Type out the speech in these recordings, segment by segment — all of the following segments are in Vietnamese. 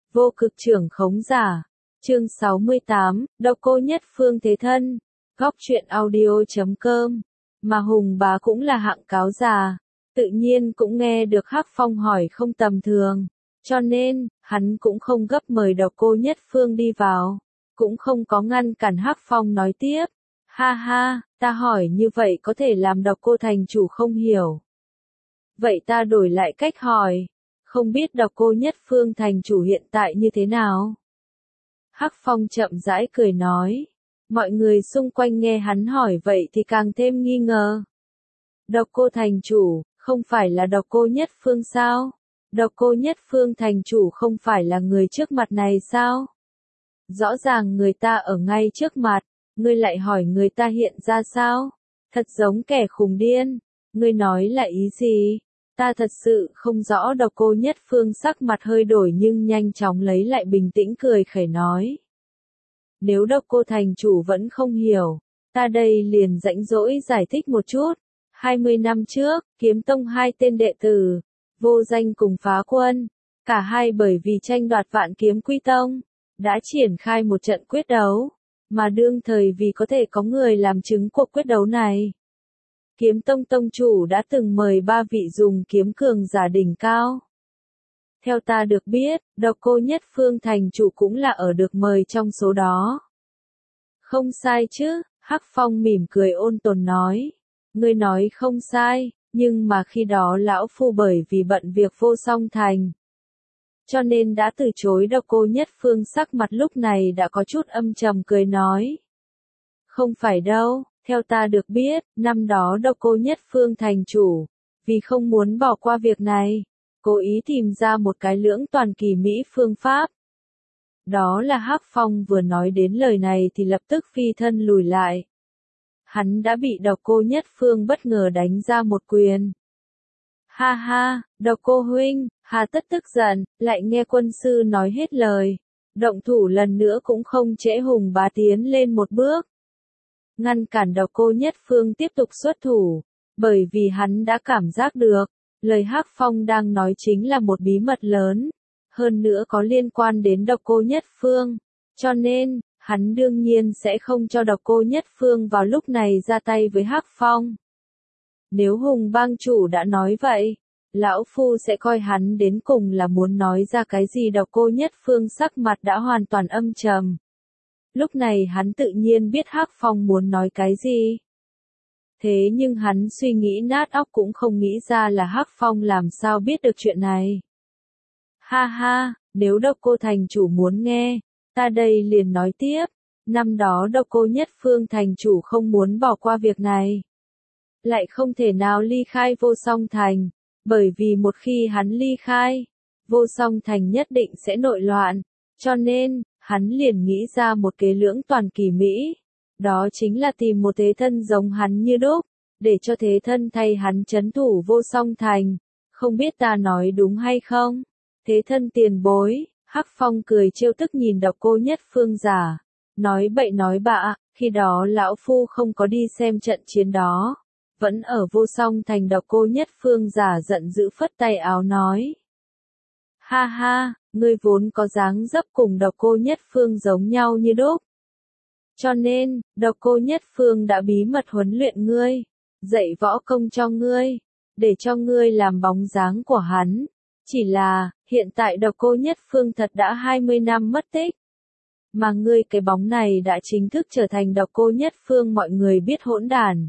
Vô cực trưởng khống giả. Chương 68, Độc Cô Nhất Phương thế thân. Góc truyện audio.com. Mà Hùng Bá cũng là hạng cáo già, tự nhiên cũng nghe được Hắc Phong hỏi không tầm thường, cho nên hắn cũng không gấp mời Độc Cô Nhất Phương đi vào, cũng không có ngăn cản Hắc Phong nói tiếp. Ha ha, ta hỏi như vậy có thể làm Độc Cô thành chủ không hiểu. Vậy ta đổi lại cách hỏi, không biết Độc Cô Nhất Phương thành chủ hiện tại như thế nào? Hắc Phong chậm rãi cười nói. Mọi người xung quanh nghe hắn hỏi vậy thì càng thêm nghi ngờ. Độc Cô thành chủ, không phải là Độc Cô Nhất Phương sao? Độc Cô Nhất Phương thành chủ không phải là người trước mặt này sao? Rõ ràng người ta ở ngay trước mặt, ngươi lại hỏi người ta hiện ra sao? Thật giống kẻ khùng điên, ngươi nói là ý gì? Ta thật sự không rõ. Độc Cô Nhất Phương sắc mặt hơi đổi nhưng nhanh chóng lấy lại bình tĩnh cười khẩy nói. Nếu Độc Cô thành chủ vẫn không hiểu, ta đây liền rãnh rỗi giải thích một chút. 20 năm trước, Kiếm Tông hai tên đệ tử, Vô Danh cùng Phá Quân, cả hai bởi vì tranh đoạt Vạn Kiếm Quy Tông, đã triển khai một trận quyết đấu, mà đương thời vì có thể có người làm chứng cuộc quyết đấu này. Kiếm Tông tông chủ đã từng mời 3 vị dùng kiếm cường giả đỉnh cao. Theo ta được biết, Độc Cô Nhất Phương thành chủ cũng là ở được mời trong số đó. Không sai chứ, Hắc Phong mỉm cười ôn tồn nói. Ngươi nói không sai, nhưng mà khi đó lão phu bởi vì bận việc vô song thành, cho nên đã từ chối. Độc Cô Nhất Phương sắc mặt lúc này đã có chút âm trầm cười nói. Không phải đâu, theo ta được biết, năm đó Độc Cô Nhất Phương thành chủ, vì không muốn bỏ qua việc này, cố ý tìm ra một cái lưỡng toàn kỳ mỹ phương pháp. Đó là Hắc Phong vừa nói đến lời này thì lập tức phi thân lùi lại. Hắn đã bị Độc Cô Nhất Phương bất ngờ đánh ra một quyền. Ha ha, Độc Cô huynh, hà tất tức giận, lại nghe quân sư nói hết lời. Động thủ lần nữa cũng không trễ. Hùng Bá tiến lên một bước, ngăn cản Độc Cô Nhất Phương tiếp tục xuất thủ, bởi vì hắn đã cảm giác được, lời Hắc Phong đang nói chính là một bí mật lớn, hơn nữa có liên quan đến Độc Cô Nhất Phương, cho nên, hắn đương nhiên sẽ không cho Độc Cô Nhất Phương vào lúc này ra tay với Hắc Phong. Nếu Hùng bang chủ đã nói vậy, lão phu sẽ coi hắn đến cùng là muốn nói ra cái gì. Độc Cô Nhất Phương sắc mặt đã hoàn toàn âm trầm. Lúc này hắn tự nhiên biết Hắc Phong muốn nói cái gì. Thế nhưng hắn suy nghĩ nát óc cũng không nghĩ ra là Hắc Phong làm sao biết được chuyện này. Ha ha, nếu Độc Cô thành chủ muốn nghe, ta đây liền nói tiếp. Năm đó Độc Cô Nhất Phương thành chủ không muốn bỏ qua việc này, lại không thể nào ly khai Vô Song thành, bởi vì một khi hắn ly khai, Vô Song thành nhất định sẽ nội loạn, cho nên, hắn liền nghĩ ra một kế lưỡng toàn kỳ mỹ. Đó chính là tìm một thế thân giống hắn như đúc, để cho thế thân thay hắn trấn thủ Vô Song thành. Không biết ta nói đúng hay không? Thế thân tiền bối, Hắc Phong cười trêu tức nhìn Độc Cô Nhất Phương giả. Nói bậy nói bạ, khi đó lão phu không có đi xem trận chiến đó. Vẫn ở Vô Song thành. Độc Cô Nhất Phương giả giận dữ phất tay áo nói. Ha ha, ngươi vốn có dáng dấp cùng Độc Cô Nhất Phương giống nhau như đúc. Cho nên, Độc Cô Nhất Phương đã bí mật huấn luyện ngươi, dạy võ công cho ngươi, để cho ngươi làm bóng dáng của hắn. Chỉ là, hiện tại Độc Cô Nhất Phương thật đã 20 năm mất tích. Mà ngươi cái bóng này đã chính thức trở thành Độc Cô Nhất Phương mọi người biết hỗn đản.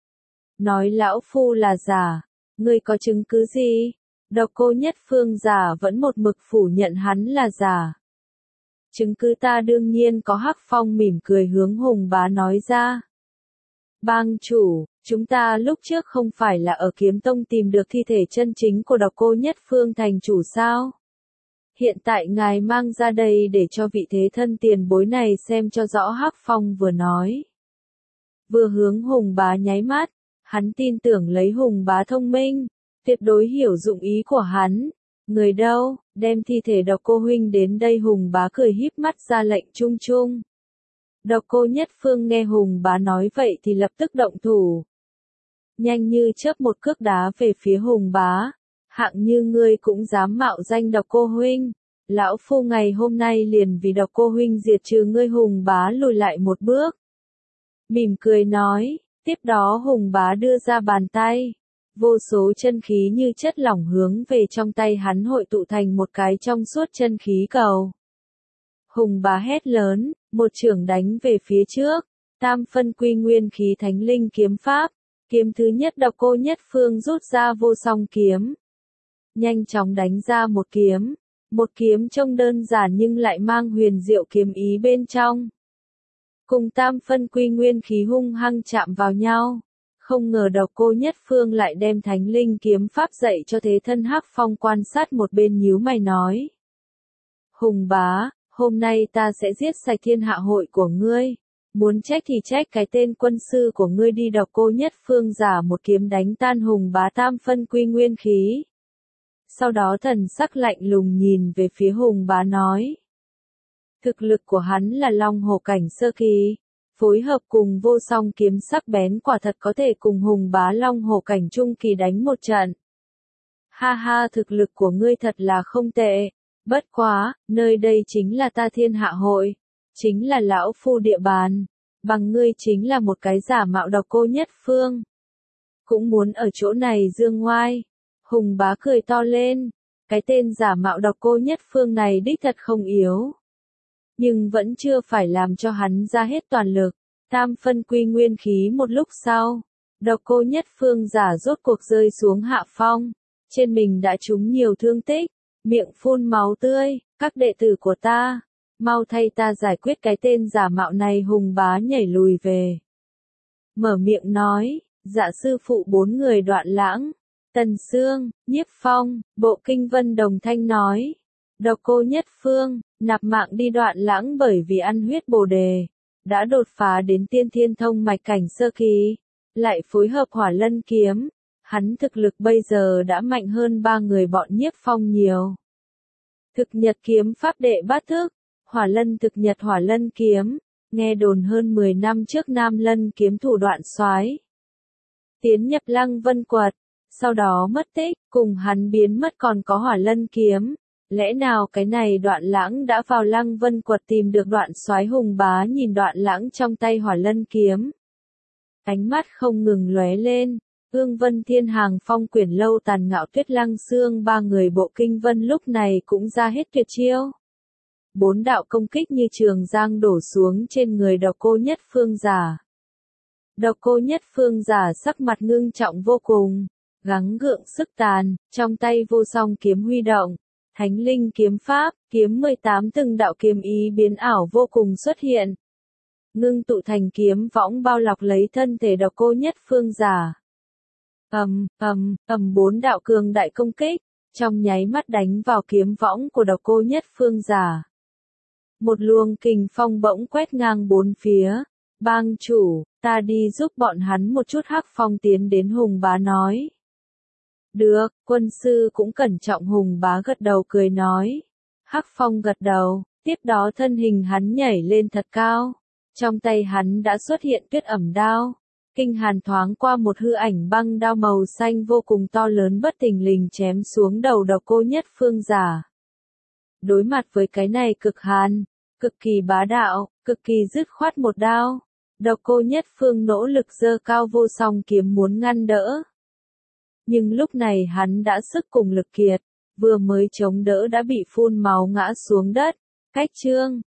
Nói lão phu là giả, ngươi có chứng cứ gì? Độc Cô Nhất Phương giả vẫn một mực phủ nhận hắn là giả. Chứng cứ ta đương nhiên có. Hắc Phong mỉm cười hướng Hùng Bá nói ra. Bang chủ, chúng ta lúc trước không phải là ở Kiếm Tông tìm được thi thể chân chính của Độc Cô Nhất Phương thành chủ sao? Hiện tại ngài mang ra đây để cho vị thế thân tiền bối này xem cho rõ. Hắc Phong vừa nói, vừa hướng Hùng Bá nháy mắt. Hắn tin tưởng lấy Hùng Bá thông minh, tuyệt đối hiểu dụng ý của hắn. Người đâu, đem thi thể Độc Cô huynh đến đây. Hùng Bá cười híp mắt ra lệnh chung chung. Độc Cô Nhất Phương nghe Hùng Bá nói vậy thì lập tức động thủ. Nhanh như chớp một cước đá về phía Hùng Bá. Hạng như ngươi cũng dám mạo danh Độc Cô huynh, Lão phu ngày hôm nay liền vì Độc Cô huynh diệt trừ ngươi. Hùng bá lùi lại một bước. Mỉm cười nói, tiếp đó Hùng bá đưa ra bàn tay. Vô số chân khí như chất lỏng hướng về trong tay hắn hội tụ thành một cái trong suốt chân khí cầu. Hùng bá hét lớn, một chưởng đánh về phía trước. Tam phân quy nguyên khí thánh linh kiếm pháp. Kiếm thứ nhất Độc Cô Nhất Phương rút ra vô song kiếm. Nhanh chóng đánh ra một kiếm. Một kiếm trông đơn giản nhưng lại mang huyền diệu kiếm ý bên trong. Cùng tam phân quy nguyên khí hung hăng chạm vào nhau. Không ngờ Độc Cô Nhất Phương lại đem thánh linh kiếm pháp dạy cho thế thân. Hắc Phong quan sát một bên nhíu mày nói. Hùng bá, hôm nay ta sẽ giết sạch thiên hạ hội của ngươi. Muốn trách thì trách cái tên quân sư của ngươi đi. Độc Cô Nhất Phương giả một kiếm đánh tan Hùng bá tam phân quy nguyên khí. Sau đó thần sắc lạnh lùng nhìn về phía Hùng bá nói. Thực lực của hắn là Long Hổ cảnh sơ kỳ. Phối hợp cùng vô song kiếm sắc bén quả thật có thể cùng Hùng bá Long Hổ cảnh trung kỳ đánh một trận. Ha ha, thực lực của ngươi thật là không tệ. Bất quá, nơi đây chính là ta thiên hạ hội. Chính là lão phu địa bàn. Bằng ngươi chính là một cái giả mạo Độc Cô Nhất Phương. Cũng muốn ở chỗ này dương ngoai. Hùng bá cười to lên. Cái tên giả mạo Độc Cô Nhất Phương này đích thật không yếu. Nhưng vẫn chưa phải làm cho hắn ra hết toàn lực. Tam phân quy nguyên khí một lúc sau. Độc Cô Nhất Phương giả rốt cuộc rơi xuống hạ phong. Trên mình đã trúng nhiều thương tích. Miệng phun máu tươi. Các đệ tử của ta. Mau thay ta giải quyết cái tên giả mạo này. Hùng bá nhảy lùi về. Mở miệng nói. Dạ sư phụ 4 người Đoạn Lãng. Tần Sương, Nhiếp Phong, Bộ Kinh Vân đồng thanh nói. Độc Cô Nhất Phương, nạp mạng đi. Đoạn Lãng bởi vì ăn huyết bồ đề. Đã đột phá đến tiên thiên thông mạch cảnh sơ kỳ. Lại phối hợp hỏa lân kiếm. Hắn thực lực bây giờ đã mạnh hơn 3 người bọn Nhiếp Phong nhiều. Thực nhật kiếm pháp đệ bát thức. Hỏa lân thực nhật hỏa lân kiếm. Nghe đồn hơn 10 năm trước Nam Lân kiếm thủ Đoạn Soái tiến nhập Lăng Vân Quật. Sau đó mất tích, cùng hắn biến mất còn có hỏa lân kiếm. Lẽ nào cái này Đoạn Lãng đã vào Lăng Vân Quật tìm được Đoạn Soái? Hùng bá nhìn Đoạn Lãng trong tay hỏa lân kiếm. Ánh mắt không ngừng lóe lên. Ương Vân Thiên Hàng Phong Quyển Lâu Tàn Ngạo Tuyết Lăng Xương 3 người Bộ Kinh Vân lúc này cũng ra hết tuyệt chiêu. 4 đạo công kích như trường giang đổ xuống trên người Độc Cô Nhất Phương giả. Độc Cô Nhất Phương giả sắc mặt ngưng trọng vô cùng. Gắng gượng sức tàn, trong tay vô song kiếm huy động. Thánh linh kiếm pháp, kiếm 18 từng đạo kiếm ý biến ảo vô cùng xuất hiện. Ngưng tụ thành kiếm võng bao lọc lấy thân thể Độc Cô Nhất Phương giả. 4 đạo cường đại công kích, trong nháy mắt đánh vào kiếm võng của Độc Cô Nhất Phương giả. Một luồng kình phong bỗng quét ngang bốn phía. Bang chủ, ta đi giúp bọn hắn một chút. Hắc Phong tiến đến Hùng bá nói. Được, quân sư cũng cẩn trọng. Hùng bá gật đầu cười nói. Hắc Phong gật đầu, tiếp đó thân hình hắn nhảy lên thật cao. Trong tay hắn đã xuất hiện tuyết ẩm đao. Kinh hàn thoáng qua một hư ảnh băng đao màu xanh vô cùng to lớn bất thình lình chém xuống đầu Độc Cô Nhất Phương giả. Đối mặt với cái này cực hàn, cực kỳ bá đạo, cực kỳ dứt khoát một đao. Độc Cô Nhất Phương nỗ lực giơ cao vô song kiếm muốn ngăn đỡ. Nhưng lúc này hắn đã sức cùng lực kiệt, vừa mới chống đỡ đã bị phun máu ngã xuống đất. Cách chương